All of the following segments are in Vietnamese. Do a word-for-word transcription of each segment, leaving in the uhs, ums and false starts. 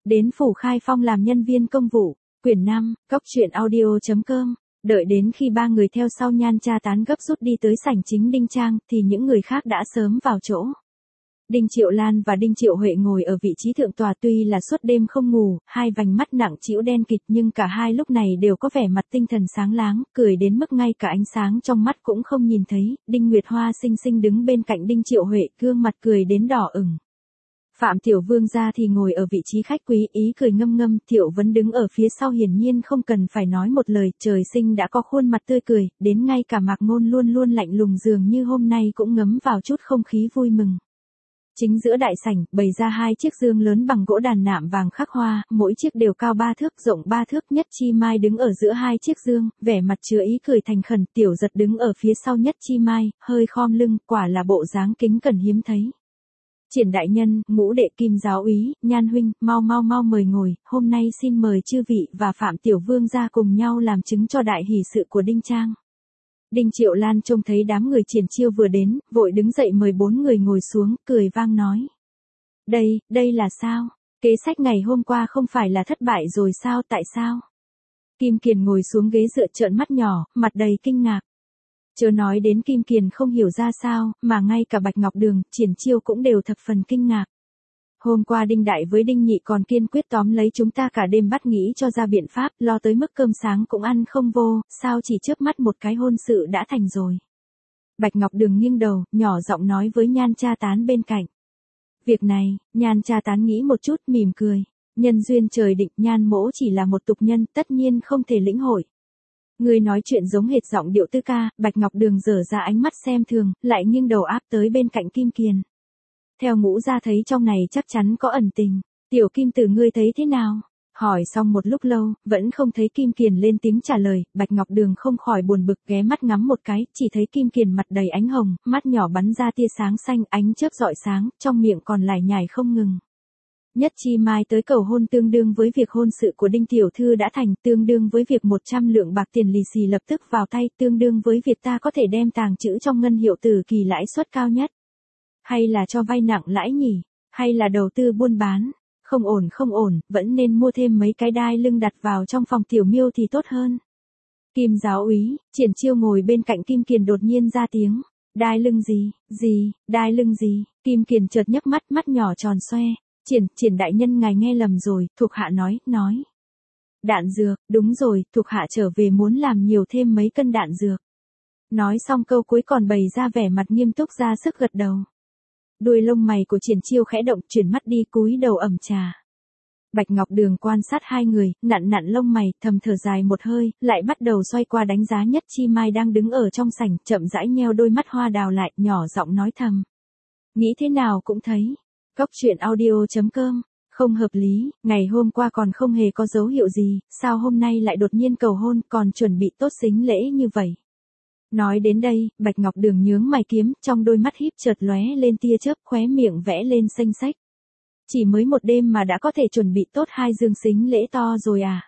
đến Phủ Khai Phong làm nhân viên công vụ. Quyển năm, cốc truyện audio.com. Đợi đến khi ba người theo sau Nhan Cha Tán gấp rút đi tới sảnh chính Đinh Trang, thì những người khác đã sớm vào chỗ. Đinh Triệu Lan và Đinh Triệu Huệ ngồi ở vị trí thượng tòa, tuy là suốt đêm không ngủ, hai vành mắt nặng trĩu đen kịt, nhưng cả hai lúc này đều có vẻ mặt tinh thần sáng láng, cười đến mức ngay cả ánh sáng trong mắt cũng không nhìn thấy. Đinh Nguyệt Hoa xinh xinh đứng bên cạnh Đinh Triệu Huệ, gương mặt cười đến đỏ ửng. Phạm Tiểu Vương gia thì ngồi ở vị trí khách quý, ý cười ngâm ngâm. Thiệu Vấn đứng ở phía sau, hiển nhiên không cần phải nói một lời, trời sinh đã có khuôn mặt tươi cười, đến ngay cả Mạc Ngôn luôn luôn lạnh lùng dường như hôm nay cũng ngấm vào chút không khí vui mừng. Chính giữa đại sảnh, bày ra hai chiếc dương lớn bằng gỗ đàn nạm vàng khắc hoa, mỗi chiếc đều cao ba thước, rộng ba thước. Nhất Chi Mai đứng ở giữa hai chiếc dương, vẻ mặt chứa ý cười thành khẩn. Tiểu Giật đứng ở phía sau Nhất Chi Mai, hơi khom lưng, quả là bộ dáng kính cẩn hiếm thấy. Triển đại nhân, Ngũ đệ, Kim giáo úy, Nhan huynh, mau mau mau mời ngồi, hôm nay xin mời chư vị và Phạm Tiểu Vương gia cùng nhau làm chứng cho đại hỷ sự của Đinh Trang. Đinh Triệu Lan trông thấy đám người Triển Chiêu vừa đến, vội đứng dậy mời bốn người ngồi xuống, cười vang nói. Đây, đây là sao? Kế sách ngày hôm qua không phải là thất bại rồi sao, tại sao? Kim Kiền ngồi xuống ghế dựa trợn mắt nhỏ, mặt đầy kinh ngạc. Chớ nói đến Kim Kiền không hiểu ra sao, mà ngay cả Bạch Ngọc Đường, Triển Chiêu cũng đều thập phần kinh ngạc. Hôm qua Đinh Đại với Đinh Nhị còn kiên quyết tóm lấy chúng ta cả đêm bắt nghĩ cho ra biện pháp, lo tới mức cơm sáng cũng ăn không vô, sao chỉ chớp mắt một cái hôn sự đã thành rồi. Bạch Ngọc Đường nghiêng đầu, nhỏ giọng nói với Nhan Cha Tán bên cạnh. Việc này, Nhan Cha Tán nghĩ một chút, mỉm cười. Nhân duyên trời định, Nhan mỗ chỉ là một tục nhân, tất nhiên không thể lĩnh hội. Người nói chuyện giống hệt giọng điệu tứ ca. Bạch Ngọc Đường dở ra ánh mắt xem thường, lại nghiêng đầu áp tới bên cạnh Kim Kiền. Theo Ngũ gia thấy trong này chắc chắn có ẩn tình. Tiểu Kim Tử ngươi thấy thế nào? Hỏi xong một lúc lâu, vẫn không thấy Kim Kiền lên tiếng trả lời. Bạch Ngọc Đường không khỏi buồn bực, ghé mắt ngắm một cái, chỉ thấy Kim Kiền mặt đầy ánh hồng, mắt nhỏ bắn ra tia sáng xanh, ánh chớp rọi sáng, trong miệng còn lải nhải không ngừng. Nhất Chi Mai tới cầu hôn tương đương với việc hôn sự của Đinh tiểu thư đã thành, tương đương với việc một trăm lượng bạc tiền lì xì lập tức vào tay, tương đương với việc ta có thể đem tàng trữ trong ngân hiệu tử kỳ lãi suất cao nhất. Hay là cho vay nặng lãi nhỉ? Hay là đầu tư buôn bán? Không ổn không ổn, vẫn nên mua thêm mấy cái đai lưng đặt vào trong phòng Tiểu Miêu thì tốt hơn. Kim giáo úy, Triển Chiêu ngồi bên cạnh Kim Kiền đột nhiên ra tiếng. Đai lưng gì, gì, đai lưng gì? Kim Kiền chợt nhấc mắt, mắt nhỏ tròn xoe. Triển, Triển đại nhân ngài nghe lầm rồi, thuộc hạ nói, nói. Đạn dược, đúng rồi, thuộc hạ trở về muốn làm nhiều thêm mấy cân đạn dược. Nói xong câu cuối còn bày ra vẻ mặt nghiêm túc ra sức gật đầu. Đuôi lông mày của Triển Chiêu khẽ động, chuyển mắt đi cúi đầu ẩm trà. Bạch Ngọc Đường quan sát hai người, nặn nặn lông mày, thầm thở dài một hơi, lại bắt đầu xoay qua đánh giá Nhất Chi Mai đang đứng ở trong sảnh, chậm rãi nheo đôi mắt hoa đào lại, nhỏ giọng nói thầm. Nghĩ thế nào cũng thấy. Cốc truyện audio.com. Không hợp lý, ngày hôm qua còn không hề có dấu hiệu gì, sao hôm nay lại đột nhiên cầu hôn, còn chuẩn bị tốt sính lễ như vậy. Nói đến đây, Bạch Ngọc Đường nhướng mày kiếm, trong đôi mắt híp chợt lóe lên tia chớp, khóe miệng vẽ lên xanh xách. Chỉ mới một đêm mà đã có thể chuẩn bị tốt hai dương sính lễ to rồi à?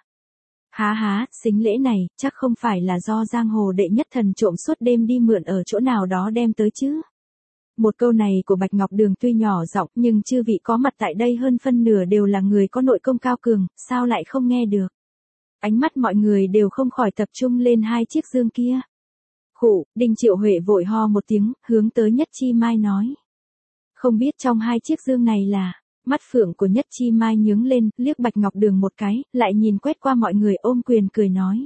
Há há, sính lễ này, chắc không phải là do giang hồ đệ nhất thần trộm suốt đêm đi mượn ở chỗ nào đó đem tới chứ? Một câu này của Bạch Ngọc Đường tuy nhỏ giọng, nhưng chư vị có mặt tại đây hơn phân nửa đều là người có nội công cao cường, sao lại không nghe được? Ánh mắt mọi người đều không khỏi tập trung lên hai chiếc dương kia. Khụ, Đinh Triệu Huệ vội ho một tiếng, hướng tới Nhất Chi Mai nói. Không biết trong hai chiếc dương này là, mắt phượng của Nhất Chi Mai nhướng lên, liếc Bạch Ngọc Đường một cái, lại nhìn quét qua mọi người ôm quyền cười nói.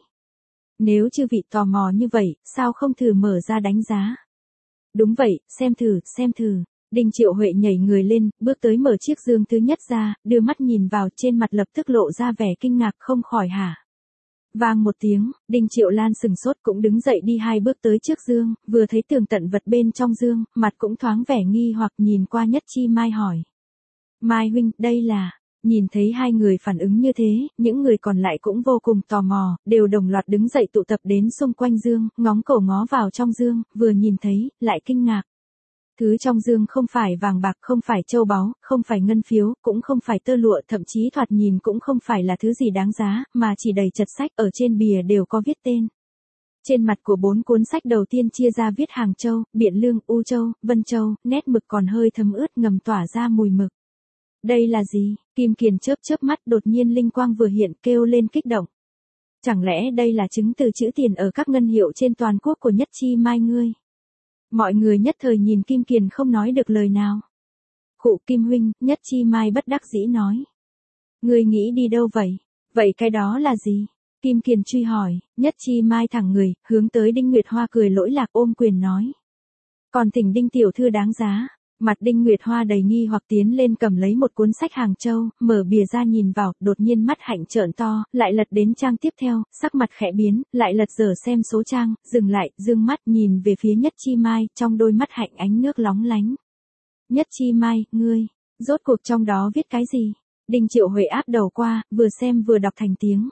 Nếu chư vị tò mò như vậy, sao không thử mở ra đánh giá? Đúng vậy, xem thử, xem thử. Đinh Triệu Huệ nhảy người lên, bước tới mở chiếc dương thứ nhất ra, đưa mắt nhìn vào, trên mặt lập tức lộ ra vẻ kinh ngạc không khỏi hả. Vang một tiếng, Đinh Triệu Lan sừng sốt cũng đứng dậy đi hai bước tới trước dương, vừa thấy tường tận vật bên trong dương, mặt cũng thoáng vẻ nghi hoặc nhìn qua Nhất Chi Mai hỏi. Mai huynh, đây là... Nhìn thấy hai người phản ứng như thế, những người còn lại cũng vô cùng tò mò, đều đồng loạt đứng dậy tụ tập đến xung quanh dương, ngóng cổ ngó vào trong dương, vừa nhìn thấy, lại kinh ngạc. Thứ trong dương không phải vàng bạc, không phải châu báu, không phải ngân phiếu, cũng không phải tơ lụa, thậm chí thoạt nhìn cũng không phải là thứ gì đáng giá, mà chỉ đầy chật sách, ở trên bìa đều có viết tên. Trên mặt của bốn cuốn sách đầu tiên chia ra viết Hàng Châu, Biện Lương, U Châu, Vân Châu, nét mực còn hơi thấm ướt ngầm tỏa ra mùi mực. Đây là gì? Kim Kiền chớp chớp mắt, đột nhiên linh quang vừa hiện, kêu lên kích động. Chẳng lẽ đây là chứng từ chữ tiền ở các ngân hiệu trên toàn quốc của Nhất Chi Mai ngươi? Mọi người nhất thời nhìn Kim Kiền không nói được lời nào. Khụ Kim huynh, Nhất Chi Mai bất đắc dĩ nói. Ngươi nghĩ đi đâu vậy? Vậy cái đó là gì? Kim Kiền truy hỏi. Nhất Chi Mai thẳng người, hướng tới Đinh Nguyệt Hoa cười lỗi lạc ôm quyền nói. Còn thỉnh Đinh tiểu thư đáng giá. Mặt Đinh Nguyệt Hoa đầy nghi hoặc tiến lên cầm lấy một cuốn sách Hàng Châu, mở bìa ra nhìn vào, đột nhiên mắt hạnh trợn to, lại lật đến trang tiếp theo, sắc mặt khẽ biến, lại lật dở xem số trang, dừng lại, dương mắt nhìn về phía Nhất Chi Mai, trong đôi mắt hạnh ánh nước lóng lánh. Nhất Chi Mai, ngươi, rốt cuộc trong đó viết cái gì? Đinh Triệu Huệ áp đầu qua, vừa xem vừa đọc thành tiếng.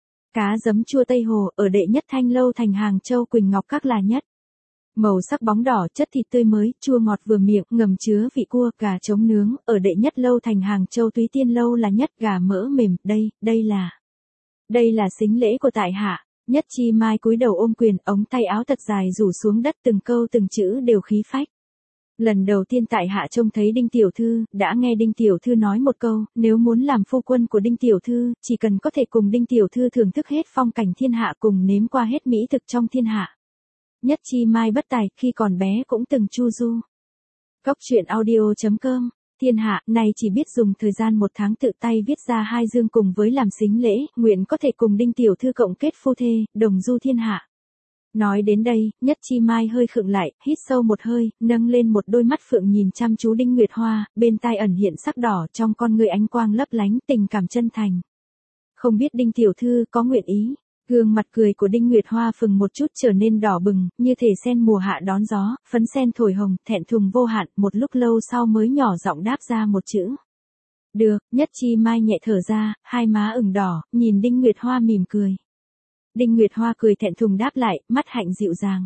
Cá giấm chua Tây Hồ, ở đệ nhất Thanh Lâu thành Hàng Châu Quỳnh Ngọc Các là nhất. Màu sắc bóng đỏ, chất thịt tươi mới, chua ngọt vừa miệng, ngầm chứa vị cua, gà trống nướng, ở đệ nhất Lâu thành Hàng Châu Túy Tiên Lâu là nhất, gà mỡ mềm, đây, đây là. Đây là sính lễ của tại hạ. Nhất Chi Mai cúi đầu ôm quyền, ống tay áo thật dài rủ xuống đất, từng câu từng chữ đều khí phách. Lần đầu tiên tại hạ trông thấy Đinh tiểu thư, đã nghe Đinh tiểu thư nói một câu, nếu muốn làm phu quân của Đinh tiểu thư, chỉ cần có thể cùng Đinh tiểu thư thưởng thức hết phong cảnh thiên hạ, cùng nếm qua hết mỹ thực trong thiên hạ. Nhất Chi Mai bất tài, khi còn bé cũng từng chu du. Cóc truyện audio chấm com. Thiên hạ, này chỉ biết dùng thời gian một tháng tự tay viết ra hai dương cùng với làm sính lễ, nguyện có thể cùng Đinh tiểu thư cộng kết phu thê, đồng du thiên hạ. Nói đến đây, Nhất Chi Mai hơi khựng lại, hít sâu một hơi, nâng lên một đôi mắt phượng nhìn chăm chú Đinh Nguyệt Hoa, bên tai ẩn hiện sắc đỏ, trong con người ánh quang lấp lánh, tình cảm chân thành. Không biết Đinh tiểu thư có nguyện ý. Gương mặt cười của Đinh Nguyệt Hoa phừng một chút trở nên đỏ bừng, như thể sen mùa hạ đón gió, phấn sen thổi hồng, thẹn thùng vô hạn, một lúc lâu sau mới nhỏ giọng đáp ra một chữ. Được. Nhất Chi Mai nhẹ thở ra, hai má ửng đỏ, nhìn Đinh Nguyệt Hoa mỉm cười. Đinh Nguyệt Hoa cười thẹn thùng đáp lại, mắt hạnh dịu dàng.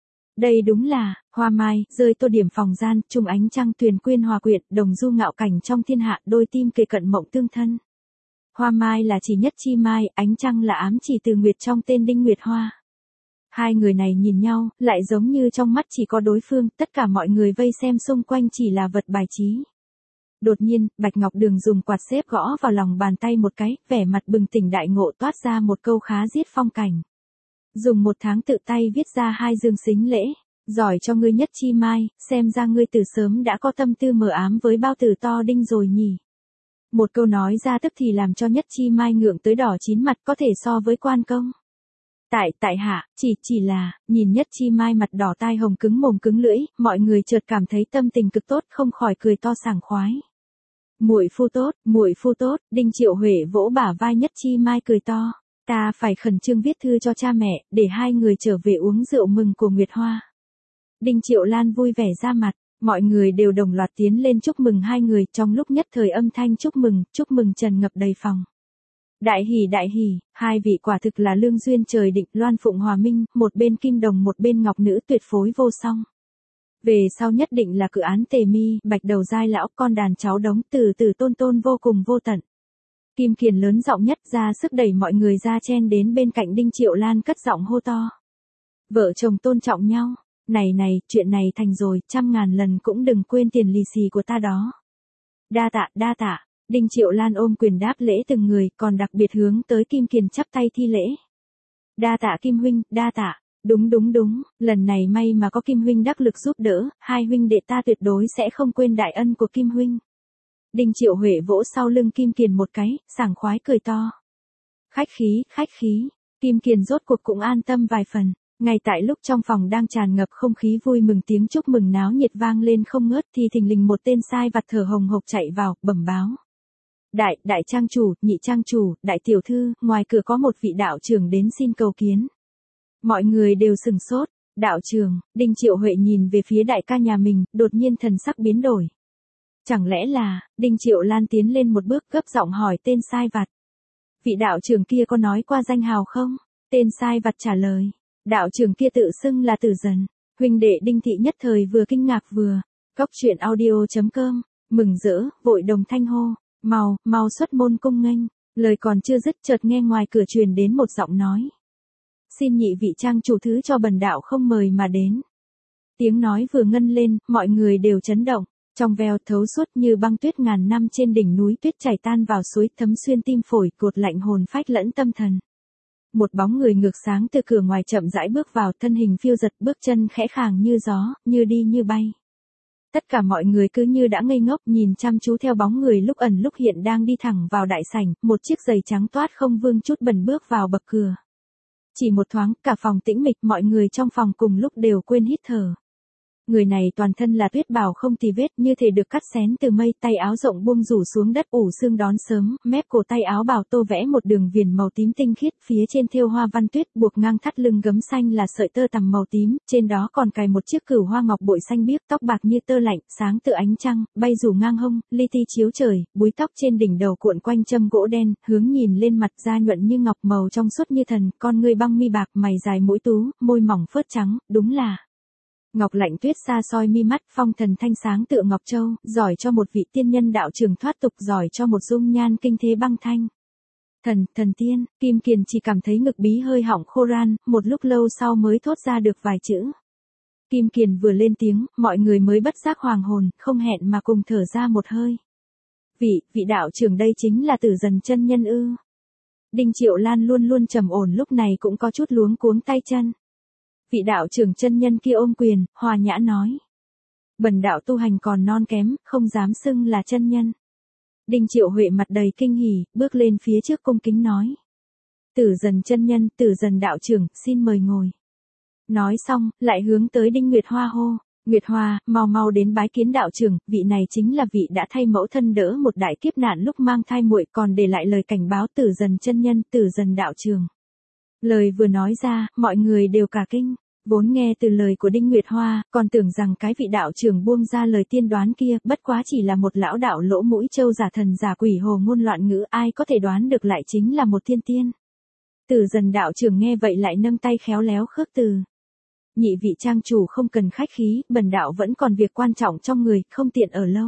Đây đúng là, hoa mai, rơi tô điểm phòng gian, trung ánh trăng tuyền quyên hòa quyện, đồng du ngạo cảnh trong thiên hạ, đôi tim kề cận mộng tương thân. Hoa mai là chỉ Nhất Chi Mai, ánh trăng là ám chỉ từ Nguyệt trong tên Đinh Nguyệt Hoa. Hai người này nhìn nhau, lại giống như trong mắt chỉ có đối phương, tất cả mọi người vây xem xung quanh chỉ là vật bài trí. Đột nhiên, Bạch Ngọc Đường dùng quạt xếp gõ vào lòng bàn tay một cái, vẻ mặt bừng tỉnh đại ngộ toát ra một câu khá giết phong cảnh. Dùng một tháng tự tay viết ra hai dương sính lễ, giỏi cho ngươi Nhất Chi Mai, xem ra ngươi từ sớm đã có tâm tư mờ ám với bao tử to Đinh rồi nhỉ. Một câu nói ra tức thì làm cho Nhất Chi Mai ngượng tới đỏ chín mặt, có thể so với quan công. Tại, tại hạ, chỉ, chỉ là, nhìn Nhất Chi Mai mặt đỏ tai hồng cứng mồm cứng lưỡi, mọi người chợt cảm thấy tâm tình cực tốt, không khỏi cười to sảng khoái. Muội phu tốt, muội phu tốt, Đinh Triệu Huệ vỗ bả vai Nhất Chi Mai cười to. Ta phải khẩn trương viết thư cho cha mẹ, để hai người trở về uống rượu mừng của Nguyệt Hoa. Đinh Triệu Lan vui vẻ ra mặt, mọi người đều đồng loạt tiến lên chúc mừng hai người, trong lúc nhất thời âm thanh chúc mừng, chúc mừng trần ngập đầy phòng. Đại hỉ đại hỉ, hai vị quả thực là lương duyên trời định, Loan Phụng Hòa Minh, một bên kim đồng một bên ngọc nữ tuyệt phối vô song. Về sau nhất định là cự án tề mi, bạch đầu giai lão, con đàn cháu đống, từ từ tôn tôn vô cùng vô tận. Kim Kiền lớn giọng nhất ra sức đẩy mọi người ra chen đến bên cạnh Đinh Triệu Lan cất giọng hô to. Vợ chồng tôn trọng nhau, này này, chuyện này thành rồi, trăm ngàn lần cũng đừng quên tiền lì xì của ta đó. Đa tạ, đa tạ, Đinh Triệu Lan ôm quyền đáp lễ từng người, còn đặc biệt hướng tới Kim Kiền chắp tay thi lễ. Đa tạ Kim huynh, đa tạ. Đúng đúng đúng, lần này may mà có Kim huynh đắc lực giúp đỡ, hai huynh đệ ta tuyệt đối sẽ không quên đại ân của Kim huynh. Đinh Triệu Huệ vỗ sau lưng Kim Kiền một cái, sảng khoái cười to. Khách khí, khách khí, Kim Kiền rốt cuộc cũng an tâm vài phần. Ngay tại lúc trong phòng đang tràn ngập không khí vui mừng, tiếng chúc mừng náo nhiệt vang lên không ngớt, thì thình lình một tên sai vặt thở hồng hộc chạy vào, bẩm báo. Đại, đại trang chủ, nhị trang chủ, đại tiểu thư, ngoài cửa có một vị đạo trưởng đến xin cầu kiến. Mọi người đều sừng sốt, đạo trưởng, Đinh Triệu Huệ nhìn về phía đại ca nhà mình, đột nhiên thần sắc biến đổi. Chẳng lẽ là, Đinh Triệu Lan tiến lên một bước gấp giọng hỏi tên sai vặt. Vị đạo trưởng kia có nói qua danh hào không? Tên sai vặt trả lời. Đạo trưởng kia tự xưng là Tử Dần. Huynh đệ Đinh thị nhất thời vừa kinh ngạc vừa. Cóc truyện audio chấm com, mừng rỡ, vội đồng thanh hô. Mau, mau xuất môn cung nghênh. Lời còn chưa dứt chợt nghe ngoài cửa truyền đến một giọng nói. Xin nhị vị trang chủ thứ cho bần đạo không mời mà đến. Tiếng nói vừa ngân lên, mọi người đều chấn động. Trong veo thấu suốt như băng tuyết ngàn năm trên đỉnh núi tuyết chảy tan vào suối thấm xuyên tim phổi cột lạnh hồn phách lẫn tâm thần. Một bóng người ngược sáng từ cửa ngoài chậm rãi bước vào, thân hình phiêu giật, bước chân khẽ khàng như gió, như đi như bay. Tất cả mọi người cứ như đã ngây ngốc nhìn chăm chú theo bóng người lúc ẩn lúc hiện đang đi thẳng vào đại sảnh, một chiếc giày trắng toát không vương chút bẩn bước vào bậc cửa. Chỉ một thoáng, cả phòng tĩnh mịch, mọi người trong phòng cùng lúc đều quên hít thở. Người này toàn thân là tuyết bào không tì vết, như thể được cắt xén từ mây, tay áo rộng buông rủ xuống đất ủ xương đón sớm, mép cổ tay áo bào tô vẽ một đường viền màu tím tinh khiết, phía trên thêu hoa văn tuyết, buộc ngang thắt lưng gấm xanh là sợi tơ tằm màu tím, trên đó còn cài một chiếc cửu hoa ngọc bội xanh biếc, tóc bạc như tơ lạnh, sáng tự ánh trăng, bay rủ ngang hông, li ti chiếu trời, búi tóc trên đỉnh đầu cuộn quanh châm gỗ đen, hướng nhìn lên mặt da nhuận như ngọc, màu trong suốt như thần, con ngươi băng mi bạc, mày dài mũi tú, môi mỏng phớt trắng, đúng là Ngọc Lạnh Tuyết xa soi mi mắt, phong thần thanh sáng tựa ngọc châu, giỏi cho một vị tiên nhân đạo trường thoát tục, giỏi cho một dung nhan kinh thế băng thanh. Thần, thần tiên, Kim Kiền chỉ cảm thấy ngực bí hơi họng khô ran, một lúc lâu sau mới thốt ra được vài chữ. Kim Kiền vừa lên tiếng, mọi người mới bất giác hoàng hồn, không hẹn mà cùng thở ra một hơi. Vị, vị đạo trưởng đây chính là Tử Dần chân nhân ư? Đinh Triệu Lan luôn luôn trầm ổn lúc này cũng có chút luống cuống tay chân. Vị đạo trưởng chân nhân kia ôm quyền, hòa nhã nói. Bần đạo tu hành còn non kém, không dám xưng là chân nhân. Đinh Triệu Huệ mặt đầy kinh hỉ, bước lên phía trước cung kính nói. Tử Dần chân nhân, Tử Dần đạo trưởng, xin mời ngồi. Nói xong, lại hướng tới Đinh Nguyệt Hoa hô. Nguyệt Hoa, mau mau đến bái kiến đạo trưởng, vị này chính là vị đã thay mẫu thân đỡ một đại kiếp nạn lúc mang thai muội, còn để lại lời cảnh báo Tử Dần chân nhân, Tử Dần đạo trưởng. Lời vừa nói ra, mọi người đều cả kinh. Vốn nghe từ lời của Đinh Nguyệt Hoa, còn tưởng rằng cái vị đạo trưởng buông ra lời tiên đoán kia, bất quá chỉ là một lão đạo lỗ mũi trâu giả thần giả quỷ hồ ngôn loạn ngữ, ai có thể đoán được lại chính là một thiên tiên. Tử Dần đạo trưởng nghe vậy lại nâng tay khéo léo khước từ. Nhị vị trang chủ không cần khách khí, bần đạo vẫn còn việc quan trọng trong người, không tiện ở lâu.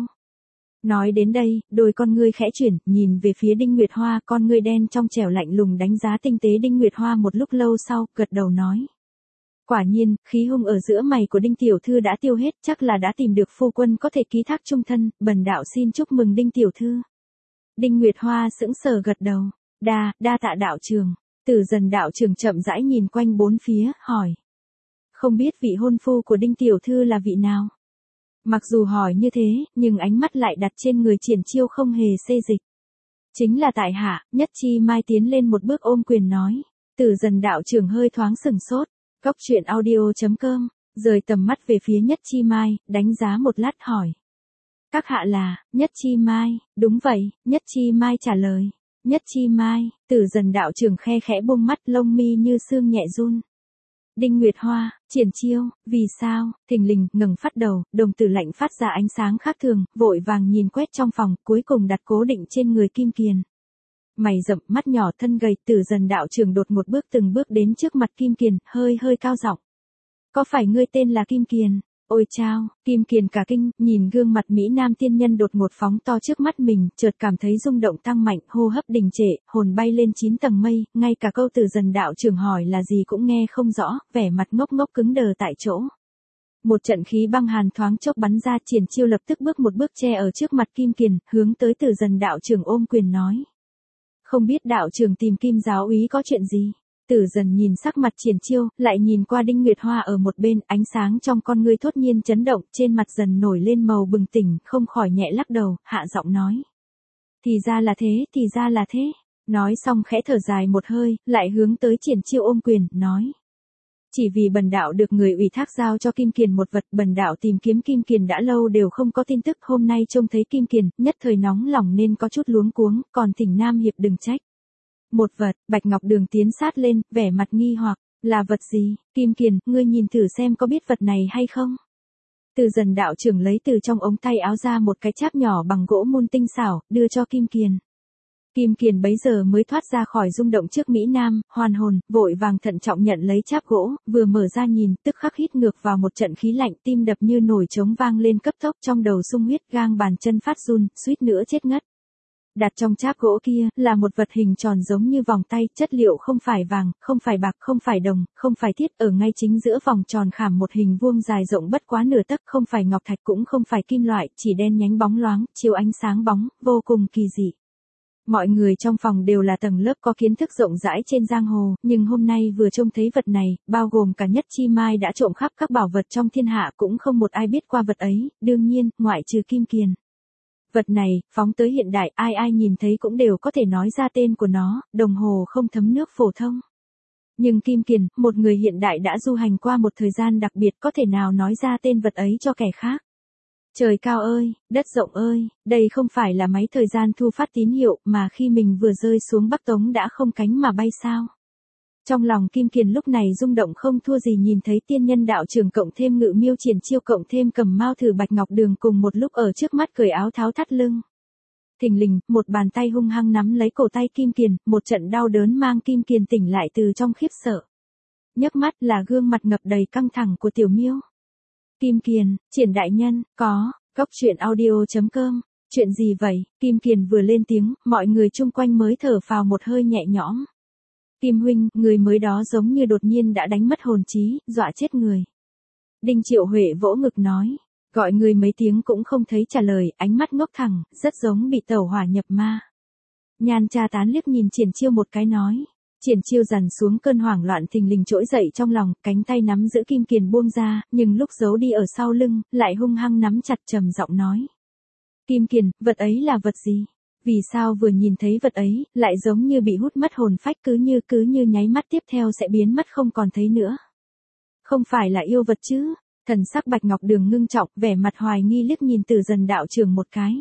Nói đến đây, đôi con ngươi khẽ chuyển, nhìn về phía Đinh Nguyệt Hoa, con ngươi đen trong trẻo lạnh lùng đánh giá tinh tế Đinh Nguyệt Hoa một lúc lâu sau, gật đầu nói. Quả nhiên, khí hung ở giữa mày của Đinh tiểu thư đã tiêu hết, chắc là đã tìm được phu quân có thể ký thác chung thân, bần đạo xin chúc mừng Đinh tiểu thư. Đinh Nguyệt Hoa sững sờ gật đầu, đa, đa tạ đạo trưởng. Tử Dần đạo trưởng chậm rãi nhìn quanh bốn phía, hỏi. Không biết vị hôn phu của Đinh tiểu thư là vị nào? Mặc dù hỏi như thế, nhưng ánh mắt lại đặt trên người Triển Chiêu không hề xê dịch. Chính là tại hạ, Nhất Chi Mai tiến lên một bước ôm quyền nói. Tử Dần đạo trưởng hơi thoáng sừng sốt. Góc truyện audio chấm com, rời tầm mắt về phía Nhất Chi Mai, đánh giá một lát hỏi. Các hạ là, Nhất Chi Mai, đúng vậy, Nhất Chi Mai trả lời. Nhất Chi Mai, Tử Dần đạo trưởng khe khẽ buông mắt, lông mi như sương nhẹ run. Đinh Nguyệt Hoa, Triển Chiêu, vì sao, thình lình, ngẩng phát đầu, đồng tử lạnh phát ra ánh sáng khác thường, vội vàng nhìn quét trong phòng, cuối cùng đặt cố định trên người Kim Kiền. Mày rậm, mắt nhỏ thân gầy, Tử Dần đạo trưởng đột một bước từng bước đến trước mặt Kim Kiền, hơi hơi cao giọng. Có phải ngươi tên là Kim Kiền? Ôi chao, Kim Kiền cả kinh, nhìn gương mặt Mỹ Nam tiên nhân đột ngột phóng to trước mắt mình, chợt cảm thấy rung động tăng mạnh, hô hấp đình trệ, hồn bay lên chín tầng mây, ngay cả câu Tử Dần đạo trưởng hỏi là gì cũng nghe không rõ, vẻ mặt ngốc ngốc cứng đờ tại chỗ. Một trận khí băng hàn thoáng chốc bắn ra, Triển Chiêu lập tức bước một bước che ở trước mặt Kim Kiền, hướng tới Tử Dần đạo trưởng ôm quyền nói. Không biết đạo trưởng tìm Kim giáo úy có chuyện gì? Tử Dần nhìn sắc mặt Triển Chiêu, lại nhìn qua Đinh Nguyệt Hoa ở một bên, ánh sáng trong con ngươi thốt nhiên chấn động, trên mặt dần nổi lên màu bừng tỉnh, không khỏi nhẹ lắc đầu, hạ giọng nói. Thì ra là thế, thì ra là thế. Nói xong khẽ thở dài một hơi, lại hướng tới Triển Chiêu ôm quyền, nói. Chỉ vì bần đạo được người ủy thác giao cho Kim Kiền một vật, bần đạo tìm kiếm Kim Kiền đã lâu đều không có tin tức, hôm nay trông thấy Kim Kiền, nhất thời nóng lòng nên có chút luống cuống, còn thỉnh Nam hiệp đừng trách. Một vật, Bạch Ngọc Đường tiến sát lên, vẻ mặt nghi hoặc, là vật gì? Kim Kiền, ngươi nhìn thử xem có biết vật này hay không? Tử Dần đạo trưởng lấy từ trong ống tay áo ra một cái cháp nhỏ bằng gỗ mun tinh xảo, đưa cho Kim Kiền. Kim Kiền bấy giờ mới thoát ra khỏi rung động trước Mỹ Nam, hoàn hồn, vội vàng thận trọng nhận lấy cháp gỗ, vừa mở ra nhìn, tức khắc hít ngược vào một trận khí lạnh, tim đập như nổi trống vang lên cấp tốc, trong đầu sung huyết, gang bàn chân phát run, suýt nữa chết ngất. Đặt trong cháp gỗ kia, là một vật hình tròn giống như vòng tay, chất liệu không phải vàng, không phải bạc, không phải đồng, không phải thiết, ở ngay chính giữa vòng tròn khảm một hình vuông dài rộng bất quá nửa tấc, không phải ngọc thạch cũng không phải kim loại, chỉ đen nhánh bóng loáng, chiếu ánh sáng bóng, vô cùng kỳ dị. Mọi người trong phòng đều là tầng lớp có kiến thức rộng rãi trên giang hồ, nhưng hôm nay vừa trông thấy vật này, bao gồm cả Nhất Chi Mai đã trộm khắp các bảo vật trong thiên hạ cũng không một ai biết qua vật ấy, đương nhiên, ngoại trừ Kim Kiền. Vật này, phóng tới hiện đại, ai ai nhìn thấy cũng đều có thể nói ra tên của nó, đồng hồ không thấm nước phổ thông. Nhưng Kim Kiền, một người hiện đại đã du hành qua một thời gian đặc biệt có thể nào nói ra tên vật ấy cho kẻ khác. Trời cao ơi, đất rộng ơi, đây không phải là máy thời gian thu phát tín hiệu mà khi mình vừa rơi xuống Bắc Tống đã không cánh mà bay sao. Trong lòng Kim Kiền lúc này rung động không thua gì nhìn thấy tiên nhân đạo trường cộng thêm Ngự Miêu Triển Chiêu cộng thêm Cầm Mao Thử Bạch Ngọc Đường cùng một lúc ở trước mắt cởi áo tháo thắt lưng. Thình lình, một bàn tay hung hăng nắm lấy cổ tay Kim Kiền, một trận đau đớn mang Kim Kiền tỉnh lại từ trong khiếp sợ. Nhấc mắt là gương mặt ngập đầy căng thẳng của Tiểu Miêu. Kim Kiền, Triển đại nhân, có, Cốc Truyện Audio chấm com, chuyện gì vậy? Kim Kiền vừa lên tiếng, mọi người chung quanh mới thở phào một hơi nhẹ nhõm. Kim huynh, người mới đó giống như đột nhiên đã đánh mất hồn trí, dọa chết người. Đinh Triệu Huệ vỗ ngực nói, gọi người mấy tiếng cũng không thấy trả lời, ánh mắt ngốc thẳng, rất giống bị tẩu hỏa nhập ma. Nhan Cha Tán liếc nhìn Triển Chiêu một cái nói. Triển Chiêu dằn xuống cơn hoảng loạn thình lình trỗi dậy trong lòng, cánh tay nắm giữ Kim Kiền buông ra, nhưng lúc giấu đi ở sau lưng, lại hung hăng nắm chặt trầm giọng nói. Kim Kiền, vật ấy là vật gì? Vì sao vừa nhìn thấy vật ấy, lại giống như bị hút mất hồn phách cứ như cứ như nháy mắt tiếp theo sẽ biến mất không còn thấy nữa. Không phải là yêu vật chứ? Thần sắc Bạch Ngọc Đường ngưng trọng, vẻ mặt hoài nghi liếc nhìn Tử Dần đạo trưởng một cái.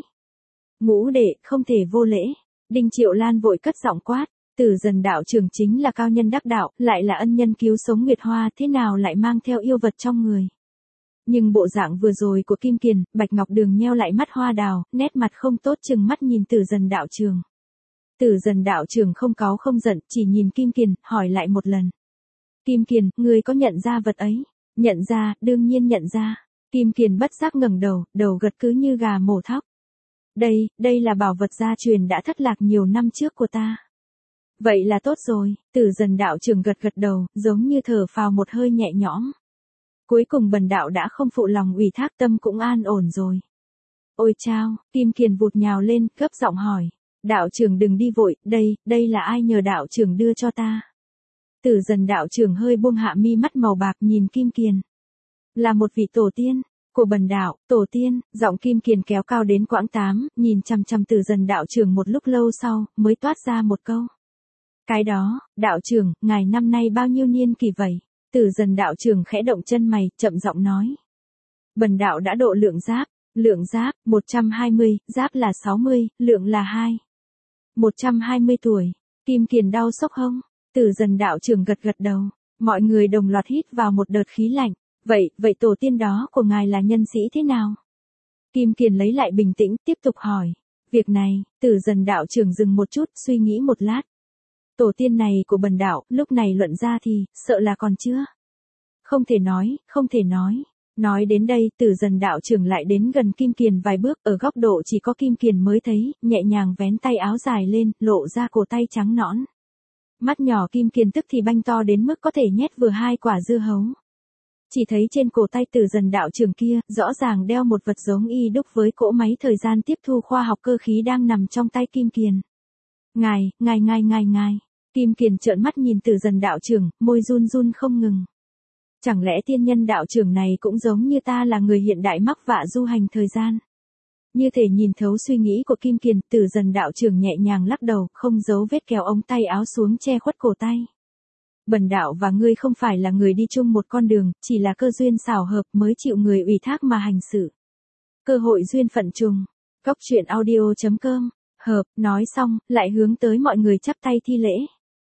Ngũ đệ, không thể vô lễ. Đinh Triệu Lan vội cất giọng quát. Tử Dần đạo trưởng chính là cao nhân đắc đạo, lại là ân nhân cứu sống Nguyệt Hoa, thế nào lại mang theo yêu vật trong người. Nhưng bộ dạng vừa rồi của Kim Kiền, Bạch Ngọc Đường nheo lại mắt hoa đào, nét mặt không tốt chừng mắt nhìn Tử Dần đạo trưởng. Tử Dần đạo trưởng không cáu không giận, chỉ nhìn Kim Kiền, hỏi lại một lần. Kim Kiền, người có nhận ra vật ấy? Nhận ra, đương nhiên nhận ra. Kim Kiền bất giác ngẩng đầu, đầu gật cứ như gà mổ thóc. Đây, đây là bảo vật gia truyền đã thất lạc nhiều năm trước của ta. Vậy là tốt rồi, Tử Dần đạo trưởng gật gật đầu, giống như thở phào một hơi nhẹ nhõm. Cuối cùng bần đạo đã không phụ lòng ủy thác, tâm cũng an ổn rồi. Ôi chao, Kim Kiền vụt nhào lên, gấp giọng hỏi. Đạo trưởng đừng đi vội, đây, đây là ai nhờ đạo trưởng đưa cho ta? Tử Dần đạo trưởng hơi buông hạ mi mắt màu bạc nhìn Kim Kiền. Là một vị tổ tiên của bần đạo. Tổ tiên, giọng Kim Kiền kéo cao đến quãng tám, nhìn chằm chằm Tử Dần đạo trưởng một lúc lâu sau, mới toát ra một câu. Cái đó, đạo trưởng, ngài năm nay bao nhiêu niên kỷ vậy? Tử Dần đạo trưởng khẽ động chân mày, chậm giọng nói. Bần đạo đã độ lượng giáp, lượng giáp, một trăm hai mươi, giáp là sáu mươi, lượng là hai. một trăm hai mươi tuổi. Kim Kiền đau sốc hông? Tử Dần đạo trưởng gật gật đầu, mọi người đồng loạt hít vào một đợt khí lạnh. Vậy, vậy tổ tiên đó của ngài là nhân sĩ thế nào? Kim Kiền lấy lại bình tĩnh, tiếp tục hỏi. Việc này, Tử Dần đạo trưởng dừng một chút, suy nghĩ một lát. Tổ tiên này của bần đạo, lúc này luận ra thì, sợ là còn chưa. Không thể nói, không thể nói. Nói đến đây, Tử Dần đạo trưởng lại đến gần Kim Kiền vài bước, ở góc độ chỉ có Kim Kiền mới thấy, nhẹ nhàng vén tay áo dài lên, lộ ra cổ tay trắng nõn. Mắt nhỏ Kim Kiền tức thì banh to đến mức có thể nhét vừa hai quả dưa hấu. Chỉ thấy trên cổ tay Tử Dần đạo trưởng kia, rõ ràng đeo một vật giống y đúc với cỗ máy thời gian tiếp thu khoa học cơ khí đang nằm trong tay Kim Kiền. Ngài, ngài ngài ngài ngài. Kim Kiền trợn mắt nhìn Tử Dần đạo trưởng, môi run run không ngừng. Chẳng lẽ tiên nhân đạo trưởng này cũng giống như ta là người hiện đại mắc vạ du hành thời gian? Như thể nhìn thấu suy nghĩ của Kim Kiền, Tử Dần đạo trưởng nhẹ nhàng lắc đầu, không giấu vết kéo ống tay áo xuống che khuất cổ tay. Bần đạo và ngươi không phải là người đi chung một con đường, chỉ là cơ duyên xảo hợp mới chịu người ủy thác mà hành sự. Cơ hội duyên phận trùng. Cốc Truyện Audio chấm com. Hợp, nói xong, lại hướng tới mọi người chắp tay thi lễ.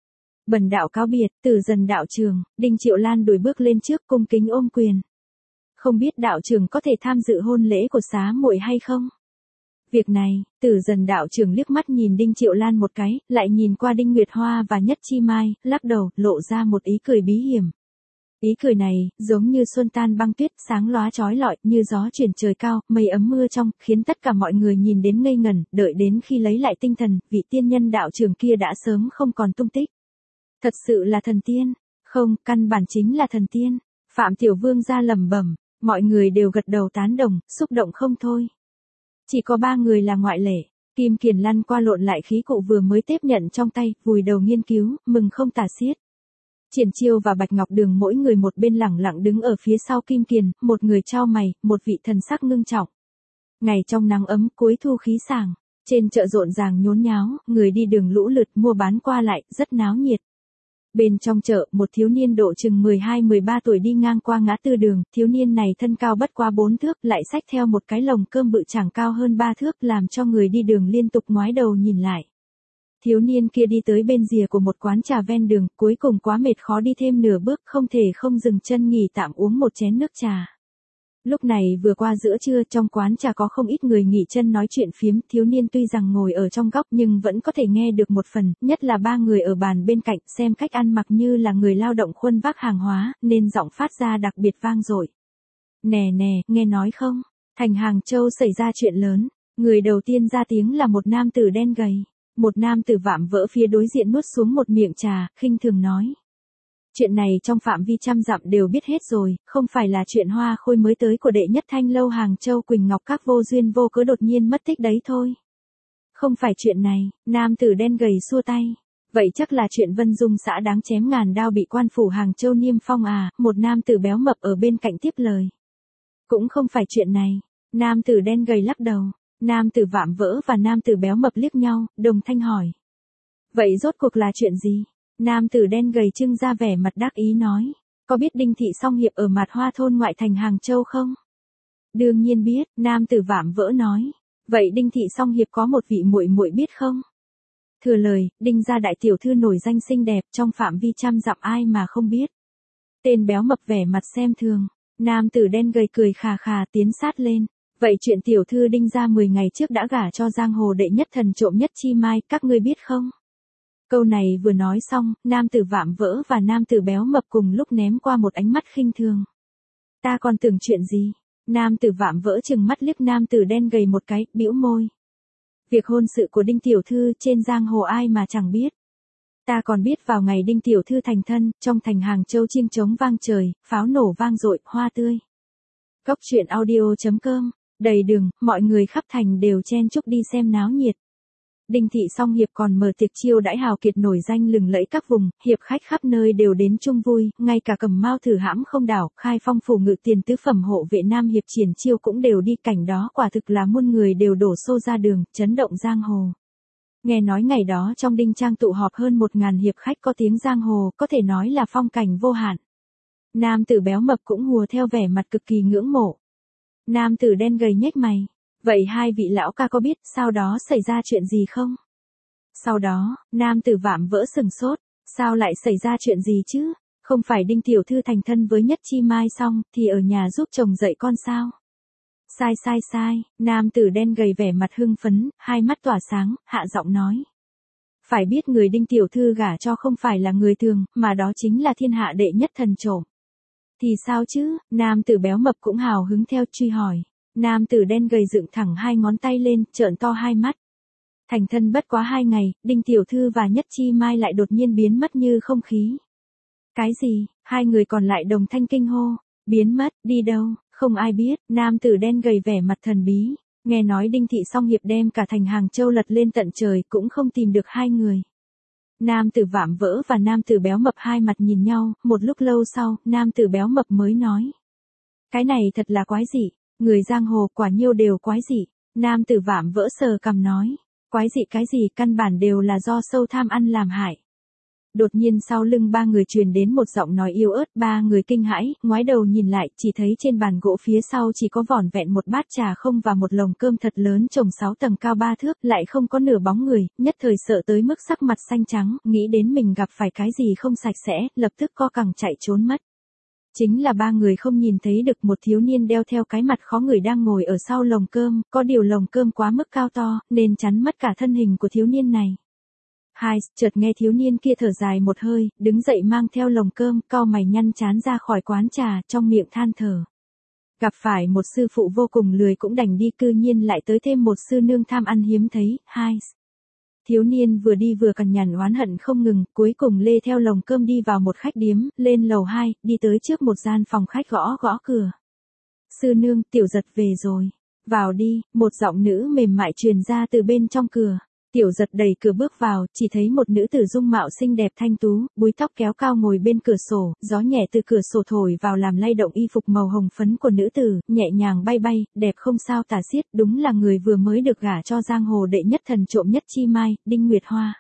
Bần đạo cáo biệt, Tử Dần đạo trưởng. Đinh Triệu Lan đuổi bước lên trước cung kính ôm quyền. Không biết đạo trưởng có thể tham dự hôn lễ của xá muội hay không? Việc này, Tử Dần đạo trưởng liếc mắt nhìn Đinh Triệu Lan một cái, lại nhìn qua Đinh Nguyệt Hoa và Nhất Chi Mai, lắc đầu, lộ ra một ý cười bí hiểm. Ý cười này, giống như xuân tan băng tuyết, sáng lóa chói lọi, như gió chuyển trời cao, mây ấm mưa trong, khiến tất cả mọi người nhìn đến ngây ngẩn, đợi đến khi lấy lại tinh thần, vị tiên nhân đạo trưởng kia đã sớm không còn tung tích. Thật sự là thần tiên. Không, căn bản chính là thần tiên. Phạm Tiểu Vương ra lẩm bẩm, mọi người đều gật đầu tán đồng, xúc động không thôi. Chỉ có ba người là ngoại lệ. Kim Kiền lăn qua lộn lại khí cụ vừa mới tiếp nhận trong tay, vùi đầu nghiên cứu, mừng không tả xiết. Triển Chiêu và Bạch Ngọc Đường mỗi người một bên lẳng lặng đứng ở phía sau Kim Kiền, một người chau mày, một vị thần sắc ngưng trọng. Ngày trong nắng ấm, cuối thu khí sàng, trên chợ rộn ràng nhốn nháo, người đi đường lũ lượt mua bán qua lại, rất náo nhiệt. Bên trong chợ, một thiếu niên độ chừng mười hai mười ba tuổi đi ngang qua ngã tư đường, thiếu niên này thân cao bất quá bốn thước, lại xách theo một cái lồng cơm bự chẳng cao hơn ba thước, làm cho người đi đường liên tục ngoái đầu nhìn lại. Thiếu niên kia đi tới bên rìa của một quán trà ven đường, cuối cùng quá mệt khó đi thêm nửa bước, không thể không dừng chân nghỉ tạm uống một chén nước trà. Lúc này vừa qua giữa trưa, trong quán trà có không ít người nghỉ chân nói chuyện phiếm, thiếu niên tuy rằng ngồi ở trong góc nhưng vẫn có thể nghe được một phần, nhất là ba người ở bàn bên cạnh, xem cách ăn mặc như là người lao động khuân vác hàng hóa, nên giọng phát ra đặc biệt vang dội. Nè nè, nghe nói không? Thành Hàng Châu xảy ra chuyện lớn. Người đầu tiên ra tiếng là một nam tử đen gầy. Một nam tử vạm vỡ phía đối diện nuốt xuống một miệng trà, khinh thường nói. Chuyện này trong phạm vi trăm dặm đều biết hết rồi, không phải là chuyện hoa khôi mới tới của đệ nhất thanh lâu Hàng Châu Quỳnh Ngọc các vô duyên vô cớ đột nhiên mất tích đấy thôi. Không phải chuyện này, nam tử đen gầy xua tay. Vậy chắc là chuyện Vân Dung xã đáng chém ngàn đao bị quan phủ Hàng Châu niêm phong à, một nam tử béo mập ở bên cạnh tiếp lời. Cũng không phải chuyện này, nam tử đen gầy lắc đầu. Nam tử vạm vỡ và nam tử béo mập liếc nhau, đồng thanh hỏi. Vậy rốt cuộc là chuyện gì? Nam tử đen gầy trưng ra vẻ mặt đắc ý nói. Có biết Đinh Thị Song Hiệp ở Mạt Hoa thôn ngoại thành Hàng Châu không? Đương nhiên biết, nam tử vạm vỡ nói. Vậy Đinh Thị Song Hiệp có một vị muội muội biết không? Thừa lời, Đinh gia đại tiểu thư nổi danh xinh đẹp, trong phạm vi trăm dặm ai mà không biết. Tên béo mập vẻ mặt xem thường. Nam tử đen gầy cười khà khà tiến sát lên. Vậy chuyện tiểu thư Đinh gia mười ngày trước đã gả cho giang hồ đệ nhất thần trộm Nhất Chi Mai, các ngươi biết không? Câu này vừa nói xong, nam tử vạm vỡ và nam tử béo mập cùng lúc ném qua một ánh mắt khinh thường. Ta còn tưởng chuyện gì? Nam tử vạm vỡ chừng mắt liếc nam tử đen gầy một cái, bĩu môi. Việc hôn sự của Đinh tiểu thư trên giang hồ ai mà chẳng biết. Ta còn biết vào ngày Đinh tiểu thư thành thân, trong thành Hàng Châu chiêng trống vang trời, pháo nổ vang dội, hoa tươi. Cốc truyện audio chấm com. Đầy đường, mọi người khắp thành đều chen chúc đi xem náo nhiệt. Đinh Thị Song Hiệp còn mở tiệc chiêu đãi hào kiệt nổi danh lừng lẫy các vùng, hiệp khách khắp nơi đều đến chung vui, ngay cả Cầm Mao thử hãm không đảo, Khai Phong phủ ngự tiền tứ phẩm hộ vệ Nam Hiệp Triển Chiêu cũng đều đi, cảnh đó quả thực là muôn người đều đổ xô ra đường, chấn động giang hồ. Nghe nói ngày đó trong Đinh Trang tụ họp hơn một ngàn hiệp khách có tiếng giang hồ, có thể nói là phong cảnh vô hạn. Nam tử béo mập cũng hùa theo vẻ mặt cực kỳ ngưỡng mộ. Nam tử đen gầy nhếch mày. Vậy hai vị lão ca có biết sau đó xảy ra chuyện gì không? Sau đó, nam tử vạm vỡ sừng sốt. Sao lại xảy ra chuyện gì chứ? Không phải Đinh tiểu thư thành thân với Nhất Chi Mai xong, thì ở nhà giúp chồng dạy con sao? Sai sai sai, nam tử đen gầy vẻ mặt hưng phấn, hai mắt tỏa sáng, hạ giọng nói. Phải biết người Đinh tiểu thư gả cho không phải là người thường, mà đó chính là thiên hạ đệ nhất thần trộm. Thì sao chứ? Nam tử béo mập cũng hào hứng theo truy hỏi. Nam tử đen gầy dựng thẳng hai ngón tay lên, trợn to hai mắt. Thành thân bất quá hai ngày, Đinh tiểu thư và Nhất Chi Mai lại đột nhiên biến mất như không khí. Cái gì? Hai người còn lại đồng thanh kinh hô. Biến mất, đi đâu? Không ai biết. Nam tử đen gầy vẻ mặt thần bí. Nghe nói Đinh Thị Song Hiệp đem cả thành Hàng Châu lật lên tận trời, cũng không tìm được hai người. Nam tử vạm vỡ và nam tử béo mập hai mặt nhìn nhau, một lúc lâu sau, nam tử béo mập mới nói. Cái này thật là quái dị, người giang hồ quả nhiêu đều quái dị. Nam tử vạm vỡ sờ cằm nói. Quái dị cái gì, căn bản đều là do sâu tham ăn làm hại. Đột nhiên sau lưng ba người truyền đến một giọng nói yếu ớt, ba người kinh hãi, ngoái đầu nhìn lại, chỉ thấy trên bàn gỗ phía sau chỉ có vỏn vẹn một bát trà không và một lồng cơm thật lớn trồng sáu tầng cao ba thước, lại không có nửa bóng người, nhất thời sợ tới mức sắc mặt xanh trắng, nghĩ đến mình gặp phải cái gì không sạch sẽ, lập tức co cẳng chạy trốn mất. Chính là ba người không nhìn thấy được một thiếu niên đeo theo cái mặt khó người đang ngồi ở sau lồng cơm, có điều lồng cơm quá mức cao to, nên chắn mất cả thân hình của thiếu niên này. Hai, chợt nghe thiếu niên kia thở dài một hơi, đứng dậy mang theo lồng cơm, cau mày nhăn trán ra khỏi quán trà, trong miệng than thở. Gặp phải một sư phụ vô cùng lười cũng đành đi, cư nhiên lại tới thêm một sư nương tham ăn hiếm thấy. Hai. Thiếu niên vừa đi vừa cằn nhằn oán hận không ngừng, cuối cùng lê theo lồng cơm đi vào một khách điếm, lên lầu hai, đi tới trước một gian phòng khách gõ gõ cửa. Sư nương, tiểu giật về rồi. Vào đi, một giọng nữ mềm mại truyền ra từ bên trong cửa. Tiểu giật đẩy cửa bước vào, chỉ thấy một nữ tử dung mạo xinh đẹp thanh tú, búi tóc kéo cao ngồi bên cửa sổ, gió nhẹ từ cửa sổ thổi vào làm lay động y phục màu hồng phấn của nữ tử, nhẹ nhàng bay bay, đẹp không sao tả xiết, đúng là người vừa mới được gả cho giang hồ đệ nhất thần trộm nhất chi mai, Đinh Nguyệt Hoa.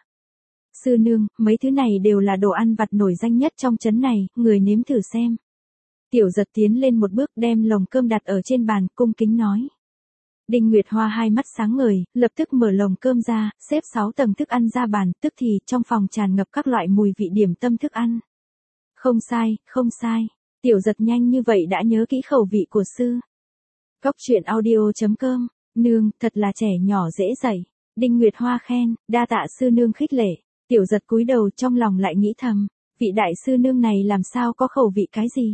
Sư nương, mấy thứ này đều là đồ ăn vặt nổi danh nhất trong trấn này, người nếm thử xem. Tiểu giật tiến lên một bước đem lồng cơm đặt ở trên bàn, cung kính nói. Đinh Nguyệt Hoa hai mắt sáng ngời, lập tức mở lồng cơm ra, xếp sáu tầng thức ăn ra bàn, tức thì trong phòng tràn ngập các loại mùi vị điểm tâm thức ăn. Không sai, không sai, tiểu giật nhanh như vậy đã nhớ kỹ khẩu vị của sư. Cóc truyện audio chấm com, nương, thật là trẻ nhỏ dễ dạy. Đinh Nguyệt Hoa khen, đa tạ sư nương khích lệ. Tiểu giật cúi đầu trong lòng lại nghĩ thầm, vị đại sư nương này làm sao có khẩu vị cái gì.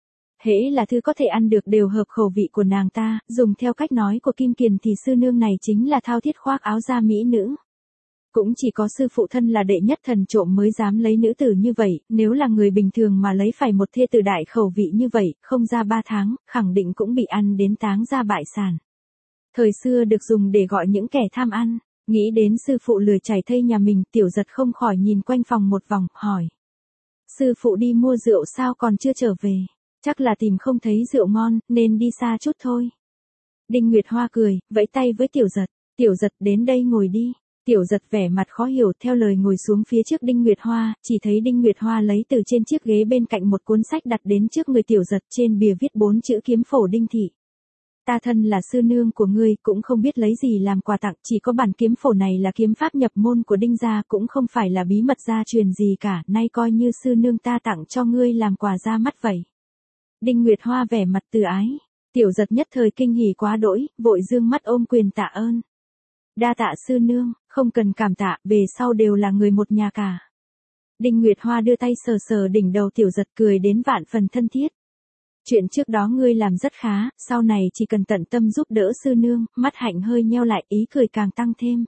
Hễ là thứ có thể ăn được đều hợp khẩu vị của nàng ta, dùng theo cách nói của Kim Kiền thì sư nương này chính là thao thiết khoác áo da mỹ nữ. Cũng chỉ có sư phụ thân là đệ nhất thần trộm mới dám lấy nữ tử như vậy, nếu là người bình thường mà lấy phải một thê tử đại khẩu vị như vậy, không ra ba tháng, khẳng định cũng bị ăn đến táng ra bại sản. Thời xưa được dùng để gọi những kẻ tham ăn, nghĩ đến sư phụ lười chảy thây nhà mình, tiểu giật không khỏi nhìn quanh phòng một vòng, hỏi. Sư phụ đi mua rượu sao còn chưa trở về? Chắc là tìm không thấy rượu ngon, nên đi xa chút thôi. Đinh Nguyệt Hoa cười, vẫy tay với tiểu giật. Tiểu giật đến đây ngồi đi. Tiểu giật vẻ mặt khó hiểu theo lời ngồi xuống phía trước Đinh Nguyệt Hoa, chỉ thấy Đinh Nguyệt Hoa lấy từ trên chiếc ghế bên cạnh một cuốn sách đặt đến trước người tiểu giật, trên bìa viết bốn chữ kiếm phổ Đinh Thị. Ta thân là sư nương của ngươi, cũng không biết lấy gì làm quà tặng, chỉ có bản kiếm phổ này là kiếm pháp nhập môn của Đinh gia, cũng không phải là bí mật gia truyền gì cả, nay coi như sư nương ta tặng cho ngươi làm quà ra mắt vậy. Đinh Nguyệt Hoa vẻ mặt từ ái, tiểu giật nhất thời kinh hỉ quá đỗi, vội dương mắt ôm quyền tạ ơn. Đa tạ sư nương, không cần cảm tạ, về sau đều là người một nhà cả. Đinh Nguyệt Hoa đưa tay sờ sờ đỉnh đầu tiểu giật, cười đến vạn phần thân thiết. Chuyện trước đó ngươi làm rất khá, sau này chỉ cần tận tâm giúp đỡ sư nương, mắt hạnh hơi nheo lại, ý cười càng tăng thêm.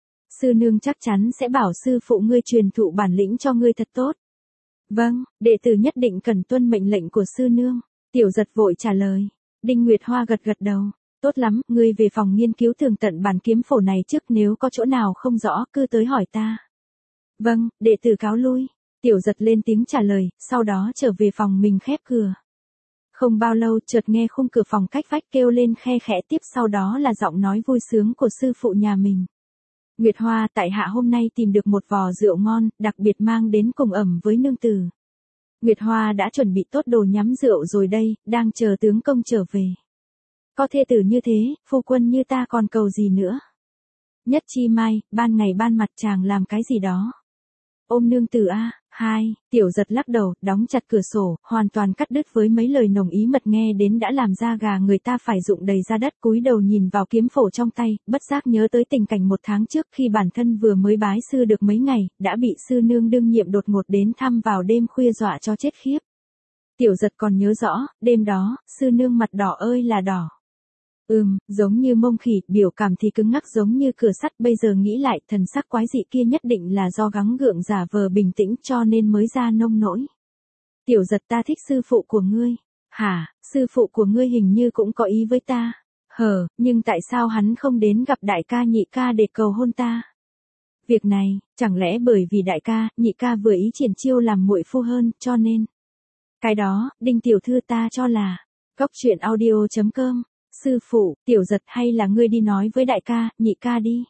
Sư nương chắc chắn sẽ bảo sư phụ ngươi truyền thụ bản lĩnh cho ngươi thật tốt. Vâng, đệ tử nhất định cần tuân mệnh lệnh của sư nương. Tiểu giật vội trả lời. Đinh Nguyệt Hoa gật gật đầu. Tốt lắm, ngươi về phòng nghiên cứu tường tận bản kiếm phổ này trước, nếu có chỗ nào không rõ cứ tới hỏi ta. Vâng, đệ tử cáo lui. Tiểu giật lên tiếng trả lời, sau đó trở về phòng mình khép cửa. Không bao lâu chợt nghe khung cửa phòng cách vách kêu lên khe khẽ, tiếp sau đó là giọng nói vui sướng của sư phụ nhà mình. Nguyệt Hoa, tại hạ hôm nay tìm được một vò rượu ngon, đặc biệt mang đến cùng ẩm với nương tử. Nguyệt Hoa đã chuẩn bị tốt đồ nhắm rượu rồi đây, đang chờ tướng công trở về. Có thê tử như thế, phu quân như ta còn cầu gì nữa. Nhất chi mai, ban ngày ban mặt chàng làm cái gì đó. Ôm nương tử a. Hai, tiểu giật lắc đầu, đóng chặt cửa sổ, hoàn toàn cắt đứt với mấy lời nồng ý mật nghe đến đã làm da gà người ta phải rụng đầy ra đất, cúi đầu nhìn vào kiếm phổ trong tay, bất giác nhớ tới tình cảnh một tháng trước khi bản thân vừa mới bái sư được mấy ngày, đã bị sư nương đương nhiệm đột ngột đến thăm vào đêm khuya dọa cho chết khiếp. Tiểu giật còn nhớ rõ, đêm đó, sư nương mặt đỏ ơi là đỏ. Ừm, giống như mông khỉ, biểu cảm thì cứng ngắc giống như cửa sắt, bây giờ nghĩ lại, thần sắc quái dị kia nhất định là do gắng gượng giả vờ bình tĩnh cho nên mới ra nông nỗi. Tiểu giật, ta thích sư phụ của ngươi. Hả, sư phụ của ngươi hình như cũng có ý với ta. Hờ, nhưng tại sao hắn không đến gặp đại ca nhị ca để cầu hôn ta? Việc này, chẳng lẽ bởi vì đại ca, nhị ca vừa ý triển chiêu làm muội phu hơn, cho nên. Cái đó, Đinh tiểu thư ta cho là, cóc truyện audio chấm com. Sư phụ, tiểu giật, hay là ngươi đi nói với đại ca, nhị ca đi.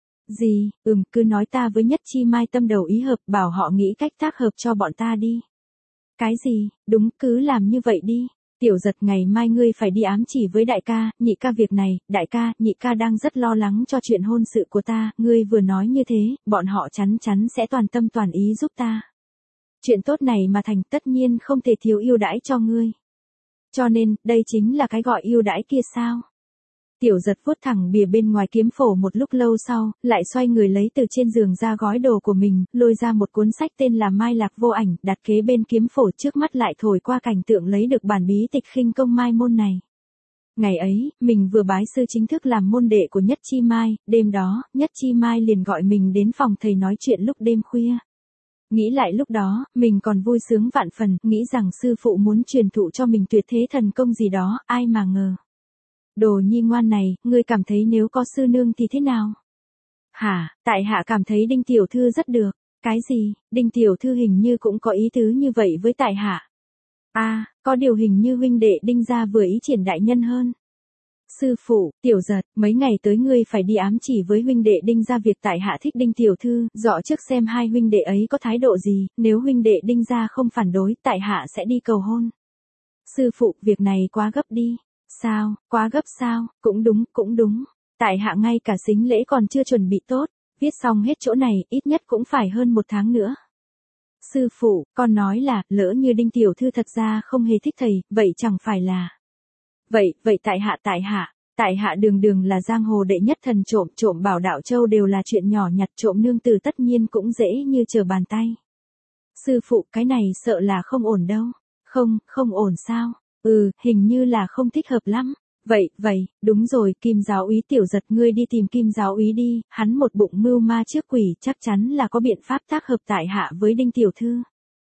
Gì, ừm, cứ nói ta với nhất chi mai tâm đầu ý hợp, bảo họ nghĩ cách tác hợp cho bọn ta đi. Cái gì, đúng, cứ làm như vậy đi. Tiểu giật, ngày mai ngươi phải đi ám chỉ với đại ca, nhị ca việc này, đại ca, nhị ca đang rất lo lắng cho chuyện hôn sự của ta, ngươi vừa nói như thế, bọn họ chắn chắn sẽ toàn tâm toàn ý giúp ta. Chuyện tốt này mà thành, tất nhiên không thể thiếu ưu đãi cho ngươi. Cho nên, đây chính là cái gọi ưu đãi kia sao? Tiểu Giật vuốt thẳng bìa bên ngoài kiếm phổ một lúc lâu sau, lại xoay người lấy từ trên giường ra gói đồ của mình, lôi ra một cuốn sách tên là Mai Lạc Vô Ảnh, đặt kế bên kiếm phổ, trước mắt lại thổi qua cảnh tượng lấy được bản bí tịch khinh công mai môn này. Ngày ấy, mình vừa bái sư chính thức làm môn đệ của Nhất Chi Mai, đêm đó, Nhất Chi Mai liền gọi mình đến phòng thầy nói chuyện lúc đêm khuya. Nghĩ lại lúc đó, mình còn vui sướng vạn phần, nghĩ rằng sư phụ muốn truyền thụ cho mình tuyệt thế thần công gì đó, ai mà ngờ. Đồ nhi ngoan này, ngươi cảm thấy nếu có sư nương thì thế nào? Hả, tại hạ cảm thấy Đinh tiểu thư rất được. Cái gì, Đinh tiểu thư hình như cũng có ý tứ như vậy với tại hạ. A, à, có điều hình như huynh đệ Đinh gia vừa ý Triển đại nhân hơn. Sư phụ, Tiểu Giật, mấy ngày tới ngươi phải đi ám chỉ với huynh đệ Đinh gia việc tại hạ thích Đinh tiểu thư, dọ trước xem hai huynh đệ ấy có thái độ gì, nếu huynh đệ Đinh gia không phản đối, tại hạ sẽ đi cầu hôn. Sư phụ, việc này quá gấp đi. Sao, quá gấp sao, cũng đúng, cũng đúng. Tại hạ ngay cả sính lễ còn chưa chuẩn bị tốt, viết xong hết chỗ này, ít nhất cũng phải hơn một tháng nữa. Sư phụ, con nói là, lỡ như Đinh tiểu thư thật ra không hề thích thầy, vậy chẳng phải là. Vậy, vậy tại hạ tại hạ, tại hạ đường đường là giang hồ đệ nhất thần trộm, trộm bảo đạo châu đều là chuyện nhỏ nhặt, trộm nương tử tất nhiên cũng dễ như trở bàn tay. Sư phụ, cái này sợ là không ổn đâu. Không, không ổn sao? Ừ, hình như là không thích hợp lắm. Vậy, vậy, đúng rồi, Kim giáo úy Tiểu Giật, ngươi đi tìm Kim giáo úy đi, hắn một bụng mưu ma trước quỷ, chắc chắn là có biện pháp tác hợp tại hạ với Đinh tiểu thư.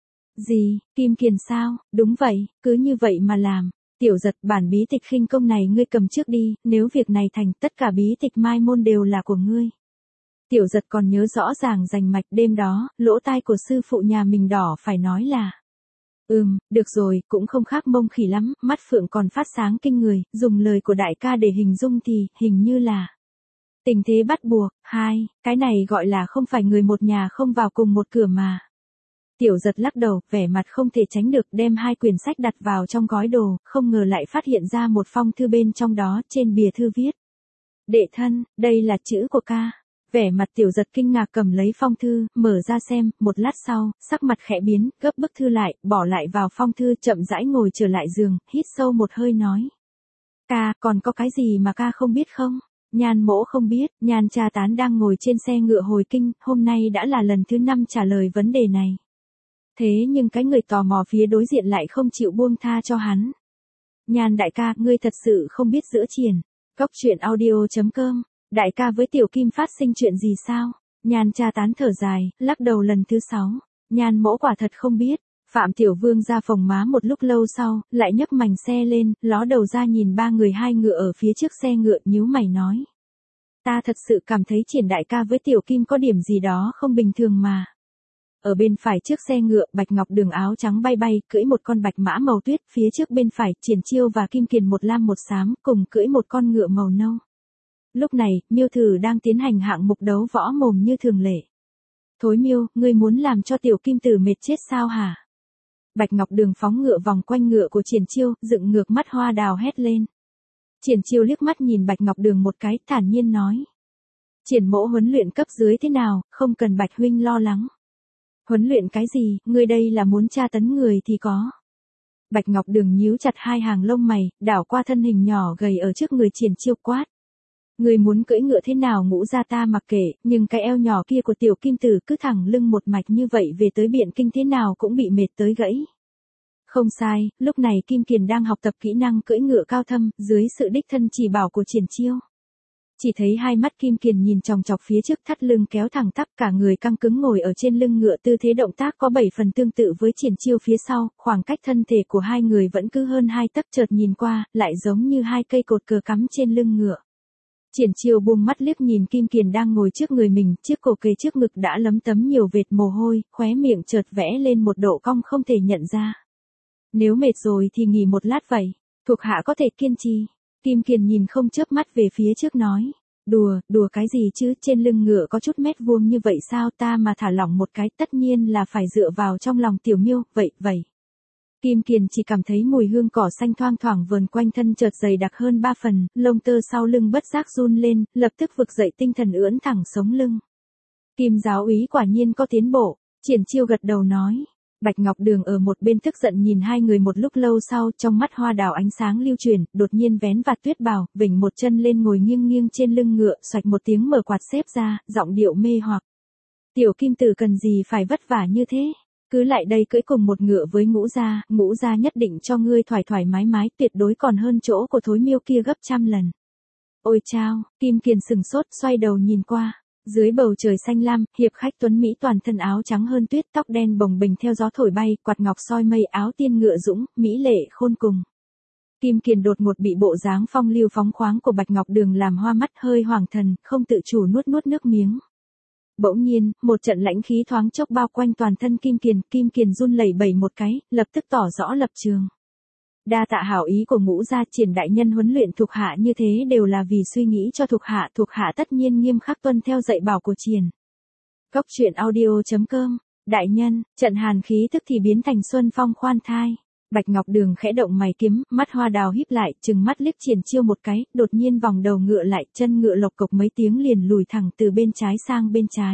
Gì, Kim Kiền sao? Đúng vậy, cứ như vậy mà làm. Tiểu Giật, bản bí tịch khinh công này ngươi cầm trước đi, nếu việc này thành, tất cả bí tịch mai môn đều là của ngươi. Tiểu Giật còn nhớ rõ ràng rành mạch, đêm đó, lỗ tai của sư phụ nhà mình đỏ phải nói là. Ừm, được rồi, cũng không khác mông khỉ lắm, mắt phượng còn phát sáng kinh người, dùng lời của đại ca để hình dung thì, hình như là tình thế bắt buộc. Hai, cái này gọi là không phải người một nhà không vào cùng một cửa mà. Tiểu Giật lắc đầu, vẻ mặt không thể tránh được, đem hai quyển sách đặt vào trong gói đồ, không ngờ lại phát hiện ra một phong thư bên trong đó, trên bìa thư viết. Đệ thân, đây là chữ của ca. Vẻ mặt Tiểu Giật kinh ngạc cầm lấy phong thư, mở ra xem, một lát sau, sắc mặt khẽ biến, gấp bức thư lại, bỏ lại vào phong thư, chậm rãi ngồi trở lại giường, hít sâu một hơi nói. Ca, còn có cái gì mà ca không biết không? Nhan Mỗ không biết, Nhan Cha Tán đang ngồi trên xe ngựa hồi kinh, hôm nay đã là lần thứ năm trả lời vấn đề này. Thế nhưng cái người tò mò phía đối diện lại không chịu buông tha cho hắn. Nhan đại ca, ngươi thật sự không biết giữa triển. Góc truyện audio chấm com. Đại ca với Tiểu Kim phát sinh chuyện gì sao? Nhan Cha Tán thở dài, lắc đầu lần thứ sáu. Nhan Mỗ quả thật không biết. Phạm Tiểu Vương ra phòng má một lúc lâu sau, lại nhấc mành xe lên, ló đầu ra nhìn ba người hai ngựa ở phía trước xe ngựa, nhíu mày nói. Ta thật sự cảm thấy Triển đại ca với Tiểu Kim có điểm gì đó không bình thường mà. Ở bên phải trước xe ngựa, Bạch Ngọc Đường áo trắng bay bay, cưỡi một con bạch mã màu tuyết, phía trước bên phải, Triển Chiêu và Kim Kiền một lam một xám, cùng cưỡi một con ngựa màu nâu. Lúc này, Miêu Thử đang tiến hành hạng mục đấu võ mồm như thường lệ. Thối Miêu, ngươi muốn làm cho Tiểu Kim Tử mệt chết sao hả? Bạch Ngọc Đường phóng ngựa vòng quanh ngựa của Triển Chiêu, dựng ngược mắt hoa đào hét lên. Triển Chiêu liếc mắt nhìn Bạch Ngọc Đường một cái, thản nhiên nói. Triển Mỗ huấn luyện cấp dưới thế nào, không cần Bạch huynh lo lắng. Huấn luyện cái gì, ngươi đây là muốn tra tấn người thì có. Bạch Ngọc Đường nhíu chặt hai hàng lông mày, đảo qua thân hình nhỏ gầy ở trước người Triển Chiêu quát. Ngươi muốn cưỡi ngựa thế nào ngũ ra ta mặc kệ, nhưng cái eo nhỏ kia của Tiểu Kim Tử cứ thẳng lưng một mạch như vậy về tới Biện Kinh thế nào cũng bị mệt tới gãy. Không sai, lúc này Kim Kiền đang học tập kỹ năng cưỡi ngựa cao thâm, dưới sự đích thân chỉ bảo của Triển Chiêu. Chỉ thấy hai mắt Kim Kiền nhìn chòng chọc phía trước, thắt lưng kéo thẳng tắp, cả người căng cứng ngồi ở trên lưng ngựa, tư thế động tác có bảy phần tương tự với Triển Chiêu phía sau, khoảng cách thân thể của hai người vẫn cứ hơn hai tấc, chợt nhìn qua, lại giống như hai cây cột cờ cắm trên lưng ngựa. Triển Chiêu buông mắt liếc nhìn Kim Kiền đang ngồi trước người mình, chiếc cổ kề trước ngực đã lấm tấm nhiều vệt mồ hôi, khóe miệng chợt vẽ lên một độ cong không thể nhận ra. Nếu mệt rồi thì nghỉ một lát vậy, thuộc hạ có thể kiên trì. Kim Kiền nhìn không chớp mắt về phía trước nói. Đùa, đùa cái gì chứ, trên lưng ngựa có chút mét vuông như vậy sao, ta mà thả lỏng một cái tất nhiên là phải dựa vào trong lòng Tiểu Miêu, vậy, vậy. Kim Kiền chỉ cảm thấy mùi hương cỏ xanh thoang thoảng vờn quanh thân chợt dày đặc hơn ba phần, lông tơ sau lưng bất giác run lên, lập tức vực dậy tinh thần ưỡn thẳng sống lưng. Kim giáo úy quả nhiên có tiến bộ, Triển Chiêu gật đầu nói. Bạch Ngọc Đường ở một bên tức giận nhìn hai người một lúc lâu sau, trong mắt hoa đào ánh sáng lưu chuyển, đột nhiên vén vạt tuyết bào, vểnh một chân lên ngồi nghiêng nghiêng trên lưng ngựa, xoạch một tiếng mở quạt xếp ra, giọng điệu mê hoặc. Tiểu Kim Tử cần gì phải vất vả như thế? Cứ lại đây cưỡi cùng một ngựa với Ngũ gia, Ngũ gia nhất định cho ngươi thoải thoải mái mái, tuyệt đối còn hơn chỗ của thối miêu kia gấp trăm lần. Ôi chao, Kim Kiền sừng sốt, xoay đầu nhìn qua. Dưới bầu trời xanh lam, hiệp khách tuấn Mỹ toàn thân áo trắng hơn tuyết, tóc đen bồng bềnh theo gió thổi bay, quạt ngọc soi mây, áo tiên ngựa dũng, mỹ lệ khôn cùng. Kim Kiền đột ngột bị bộ dáng phong lưu phóng khoáng của Bạch Ngọc Đường làm hoa mắt, hơi hoàng thần, không tự chủ nuốt nuốt nước miếng. Bỗng nhiên, một trận lãnh khí thoáng chốc bao quanh toàn thân Kim Kiền, Kim Kiền run lẩy bẩy một cái, lập tức tỏ rõ lập trường. Đa tạ hảo ý của Ngũ gia, Triển đại nhân huấn luyện thuộc hạ như thế đều là vì suy nghĩ cho thuộc hạ, thuộc hạ tất nhiên nghiêm khắc tuân theo dạy bảo của Triển. Cốc truyện audio chấm com, đại nhân, trận hàn khí tức thì biến thành xuân phong khoan thai. Bạch Ngọc Đường khẽ động mày kiếm, mắt hoa đào híp lại, trừng mắt liếc Triển Chiêu một cái, đột nhiên vòng đầu ngựa lại, chân ngựa lộc cộc mấy tiếng liền lùi thẳng từ bên trái sang bên trái.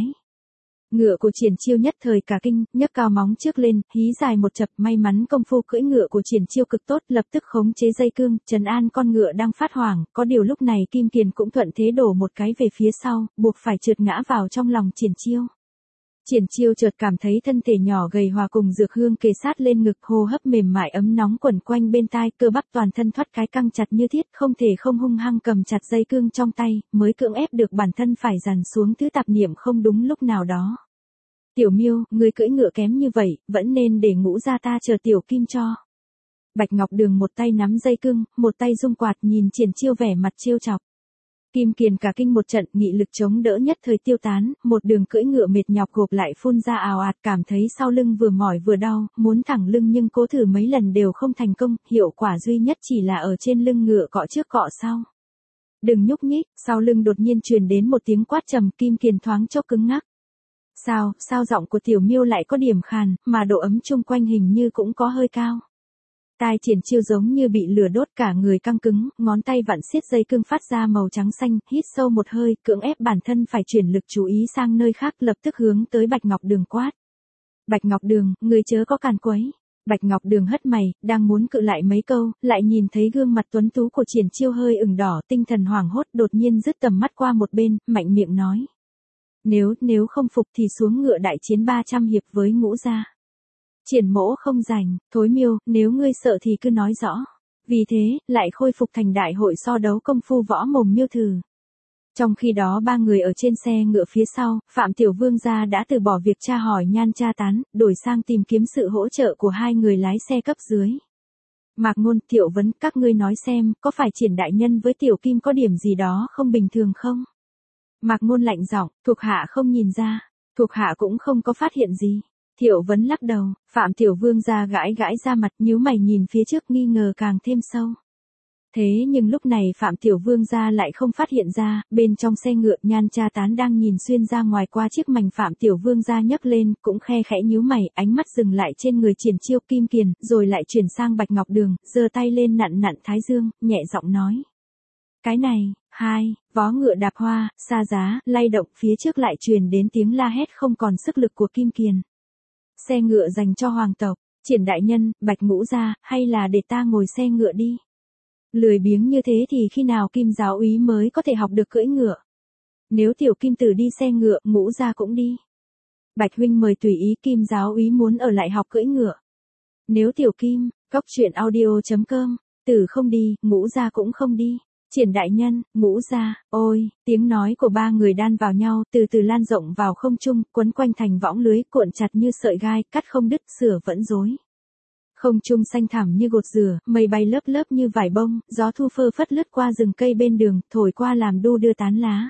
Ngựa của Triển Chiêu nhất thời cả kinh, nhấc cao móng trước lên, hí dài một chập, may mắn công phu cưỡi ngựa của Triển Chiêu cực tốt, lập tức khống chế dây cương, trấn an con ngựa đang phát hoảng, có điều lúc này Kim Kiền cũng thuận thế đổ một cái về phía sau, buộc phải trượt ngã vào trong lòng Triển Chiêu. Triển Chiêu chợt cảm thấy thân thể nhỏ gầy hòa cùng dược hương kề sát lên ngực, hô hấp mềm mại ấm nóng quẩn quanh bên tai, cơ bắp toàn thân thoát cái căng chặt như thiết, không thể không hung hăng cầm chặt dây cương trong tay, mới cưỡng ép được bản thân phải dằn xuống thứ tạp niệm không đúng lúc nào đó. Tiểu Miêu, người cưỡi ngựa kém như vậy, vẫn nên để Ngũ gia ta chờ Tiểu Kim cho. Bạch Ngọc Đường một tay nắm dây cương, một tay rung quạt, nhìn Triển Chiêu vẻ mặt trêu chọc. Kim Kiền cả kinh một trận, nghị lực chống đỡ nhất thời tiêu tán, một đường cưỡi ngựa mệt nhọc gộp lại phun ra ào ạt, cảm thấy sau lưng vừa mỏi vừa đau, muốn thẳng lưng nhưng cố thử mấy lần đều không thành công, hiệu quả duy nhất chỉ là ở trên lưng ngựa cọ trước cọ sau. Đừng nhúc nhích, sau lưng đột nhiên truyền đến một tiếng quát trầm, Kim Kiền thoáng chốc cứng ngắc. Sao, sao giọng của Tiểu Miêu lại có điểm khàn, mà độ ấm chung quanh hình như cũng có hơi cao. Tai Triển Chiêu giống như bị lửa đốt, cả người căng cứng, ngón tay vặn siết dây cương phát ra màu trắng xanh, hít sâu một hơi, cưỡng ép bản thân phải chuyển lực chú ý sang nơi khác, lập tức hướng tới Bạch Ngọc Đường quát. Bạch Ngọc Đường, người chớ có càn quấy. Bạch Ngọc Đường hất mày, đang muốn cự lại mấy câu, lại nhìn thấy gương mặt tuấn tú của Triển Chiêu hơi ửng đỏ, tinh thần hoảng hốt, đột nhiên dứt tầm mắt qua một bên, mạnh miệng nói. Nếu, nếu không phục thì xuống ngựa đại chiến ba trăm hiệp với Ngũ gia. Triển mỗ không rành, thối miêu, nếu ngươi sợ thì cứ nói rõ. Vì thế, lại khôi phục thành đại hội so đấu công phu võ mồm miêu thử. Trong khi đó ba người ở trên xe ngựa phía sau, Phạm Tiểu Vương gia đã từ bỏ việc tra hỏi nhan tra tán, đổi sang tìm kiếm sự hỗ trợ của hai người lái xe cấp dưới. Mạc Ngôn, Tiểu Vấn, các ngươi nói xem, có phải Triển đại nhân với Tiểu Kim có điểm gì đó không bình thường không? Mạc Ngôn lạnh giọng, thuộc hạ không nhìn ra, thuộc hạ cũng không có phát hiện gì. Tiểu Vấn lắc đầu, Phạm Tiểu Vương gia gãi gãi ra mặt, nhíu mày nhìn phía trước, nghi ngờ càng thêm sâu. Thế nhưng lúc này Phạm Tiểu Vương gia lại không phát hiện ra, bên trong xe ngựa nhan tra tán đang nhìn xuyên ra ngoài qua chiếc mành Phạm Tiểu Vương gia nhấc lên, cũng khe khẽ nhíu mày, ánh mắt dừng lại trên người Triển Chiêu, Kim Kiền, rồi lại chuyển sang Bạch Ngọc Đường, giơ tay lên nặn nặn thái dương, nhẹ giọng nói. Cái này, hai, vó ngựa đạp hoa, xa giá, lay động, phía trước lại truyền đến tiếng la hét không còn sức lực của Kim Kiền. Xe ngựa dành cho hoàng tộc, Triển đại nhân, Bạch Ngũ gia, hay là để ta ngồi xe ngựa đi. Lười biếng như thế thì khi nào Kim giáo úy mới có thể học được cưỡi ngựa. Nếu Tiểu Kim tử đi xe ngựa, Ngũ gia cũng đi. Bạch huynh mời tùy ý, Kim giáo úy muốn ở lại học cưỡi ngựa. Nếu Tiểu Kim, cốc truyện audio chấm com, tử không đi, Ngũ gia cũng không đi. Triển đại nhân, Ngũ gia, ôi, tiếng nói của ba người đan vào nhau, từ từ lan rộng vào không trung, quấn quanh thành võng lưới, cuộn chặt như sợi gai, cắt không đứt, sửa vẫn rối. Không trung xanh thẳm như gột dừa, mây bay lớp lớp như vải bông, gió thu phơ phất lướt qua rừng cây bên đường, thổi qua làm đu đưa tán lá.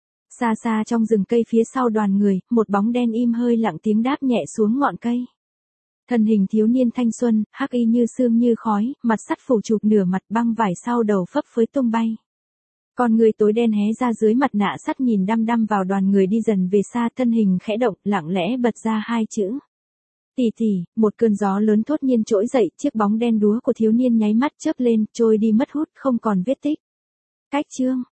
Xa xa trong rừng cây phía sau đoàn người, một bóng đen im hơi lặng tiếng đáp nhẹ xuống ngọn cây. Thân hình thiếu niên thanh xuân, hắc y như sương như khói, mặt sắt phủ chụp nửa mặt, băng vải sau đầu phấp phới tung bay. Con người tối đen hé ra dưới mặt nạ sắt nhìn đăm đăm vào đoàn người đi dần về xa, thân hình khẽ động, lặng lẽ bật ra hai chữ. Tỷ tỷ, một cơn gió lớn thốt nhiên trỗi dậy, chiếc bóng đen đúa của thiếu niên nháy mắt chớp lên, trôi đi mất hút, không còn vết tích. Cách chương.